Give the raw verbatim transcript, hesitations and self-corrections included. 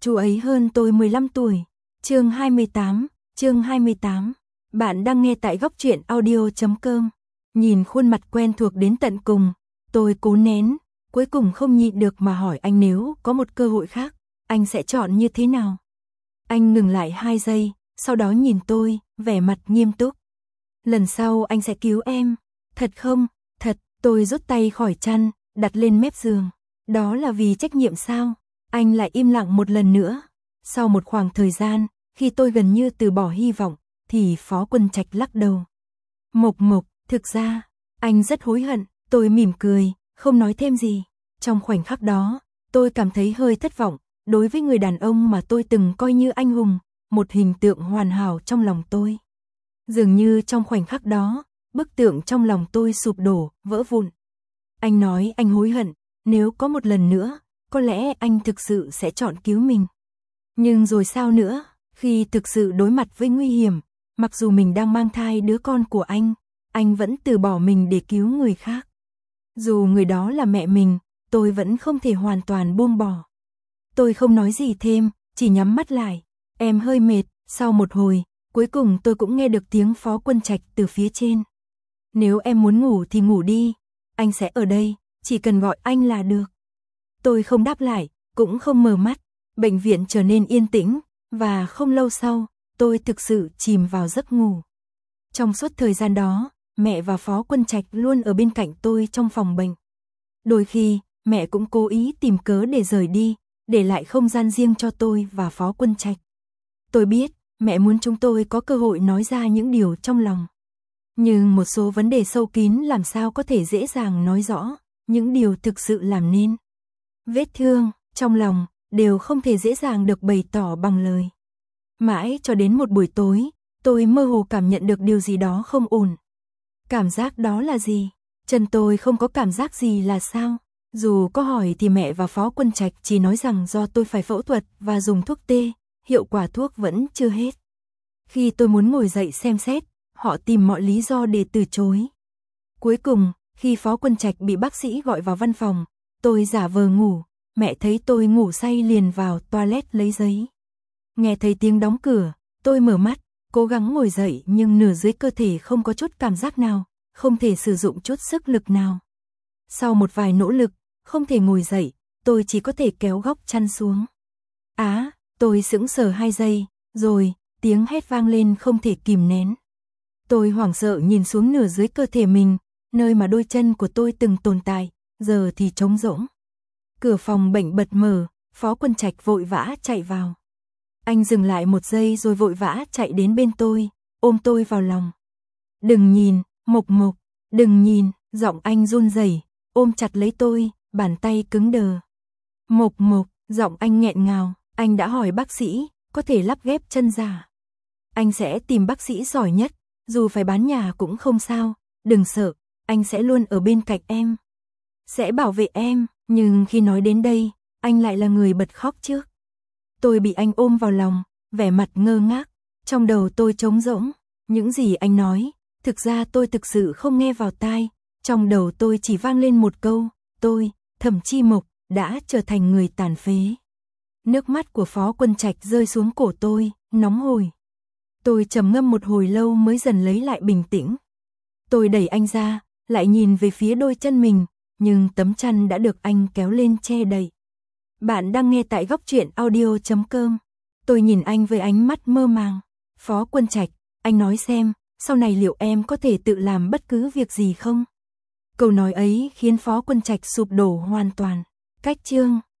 chú ấy hơn tôi mười lăm tuổi. Chương hai mươi tám, chương hai mươi tám. Bạn đang nghe tại góc truyện audio chấm com. Nhìn khuôn mặt quen thuộc đến tận cùng, tôi cố nén, cuối cùng không nhịn được mà hỏi anh nếu có một cơ hội khác, anh sẽ chọn như thế nào? Anh ngừng lại hai giây, sau đó nhìn tôi, vẻ mặt nghiêm túc. Lần sau anh sẽ cứu em. Thật không? Thật. Tôi rút tay khỏi chăn, đặt lên mép giường. Đó là vì trách nhiệm sao? Anh lại im lặng một lần nữa. Sau một khoảng thời gian, khi tôi gần như từ bỏ hy vọng, thì Phó Quân Trạch lắc đầu. Mộc Mộc, thực ra, anh rất hối hận. Tôi mỉm cười, không nói thêm gì. Trong khoảnh khắc đó, tôi cảm thấy hơi thất vọng, đối với người đàn ông mà tôi từng coi như anh hùng, một hình tượng hoàn hảo trong lòng tôi. Dường như trong khoảnh khắc đó, bức tượng trong lòng tôi sụp đổ, vỡ vụn. Anh nói anh hối hận, nếu có một lần nữa, có lẽ anh thực sự sẽ chọn cứu mình. Nhưng rồi sao nữa, khi thực sự đối mặt với nguy hiểm, mặc dù mình đang mang thai đứa con của anh, anh vẫn từ bỏ mình để cứu người khác. Dù người đó là mẹ mình, tôi vẫn không thể hoàn toàn buông bỏ. Tôi không nói gì thêm, chỉ nhắm mắt lại. Em hơi mệt, sau một hồi, cuối cùng tôi cũng nghe được tiếng Phó Quân Trạch từ phía trên. Nếu em muốn ngủ thì ngủ đi, anh sẽ ở đây, chỉ cần gọi anh là được. Tôi không đáp lại, cũng không mở mắt. Bệnh viện trở nên yên tĩnh, và không lâu sau, tôi thực sự chìm vào giấc ngủ. Trong suốt thời gian đó, mẹ và Phó Quân Trạch luôn ở bên cạnh tôi trong phòng bệnh. Đôi khi, mẹ cũng cố ý tìm cớ để rời đi, để lại không gian riêng cho tôi và Phó Quân Trạch. Tôi biết, mẹ muốn chúng tôi có cơ hội nói ra những điều trong lòng. Nhưng một số vấn đề sâu kín làm sao có thể dễ dàng nói rõ, những điều thực sự làm nên. Vết thương, trong lòng, đều không thể dễ dàng được bày tỏ bằng lời. Mãi cho đến một buổi tối, tôi mơ hồ cảm nhận được điều gì đó không ổn. Cảm giác đó là gì? Chân tôi không có cảm giác gì là sao? Dù có hỏi thì mẹ và Phó Quân Trạch chỉ nói rằng do tôi phải phẫu thuật và dùng thuốc tê, hiệu quả thuốc vẫn chưa hết. Khi tôi muốn ngồi dậy xem xét, họ tìm mọi lý do để từ chối. Cuối cùng, khi Phó Quân Trạch bị bác sĩ gọi vào văn phòng, tôi giả vờ ngủ, mẹ thấy tôi ngủ say liền vào toilet lấy giấy. Nghe thấy tiếng đóng cửa, tôi mở mắt, cố gắng ngồi dậy nhưng nửa dưới cơ thể không có chút cảm giác nào, không thể sử dụng chút sức lực nào. Sau một vài nỗ lực, không thể ngồi dậy, tôi chỉ có thể kéo góc chăn xuống. Á, tôi sững sờ hai giây, rồi, tiếng hét vang lên không thể kìm nén. Tôi hoảng sợ nhìn xuống nửa dưới cơ thể mình, nơi mà đôi chân của tôi từng tồn tại, giờ thì trống rỗng. Cửa phòng bệnh bật mở, Phó Quân Trạch vội vã chạy vào. Anh dừng lại một giây rồi vội vã chạy đến bên tôi, ôm tôi vào lòng. Đừng nhìn, Mộc Mộc, đừng nhìn, giọng anh run rẩy, ôm chặt lấy tôi, bàn tay cứng đờ. Mộc Mộc, giọng anh nghẹn ngào, anh đã hỏi bác sĩ, có thể lắp ghép chân giả. Anh sẽ tìm bác sĩ giỏi nhất, dù phải bán nhà cũng không sao, đừng sợ, anh sẽ luôn ở bên cạnh em. Sẽ bảo vệ em, nhưng khi nói đến đây, anh lại là người bật khóc trước. Tôi bị anh ôm vào lòng, vẻ mặt ngơ ngác, trong đầu tôi trống rỗng, những gì anh nói, thực ra tôi thực sự không nghe vào tai, trong đầu tôi chỉ vang lên một câu, tôi, Thẩm Chi Mộc, đã trở thành người tàn phế. Nước mắt của Phó Quân Trạch rơi xuống cổ tôi, nóng hổi. Tôi trầm ngâm một hồi lâu mới dần lấy lại bình tĩnh. Tôi đẩy anh ra, lại nhìn về phía đôi chân mình, nhưng tấm chăn đã được anh kéo lên che đậy. Bạn đang nghe tại góc truyện audio chấm com. Tôi nhìn anh với ánh mắt mơ màng. Phó Quân Trạch, anh nói xem, sau này liệu em có thể tự làm bất cứ việc gì không? Câu nói ấy khiến Phó Quân Trạch sụp đổ hoàn toàn. Cách chương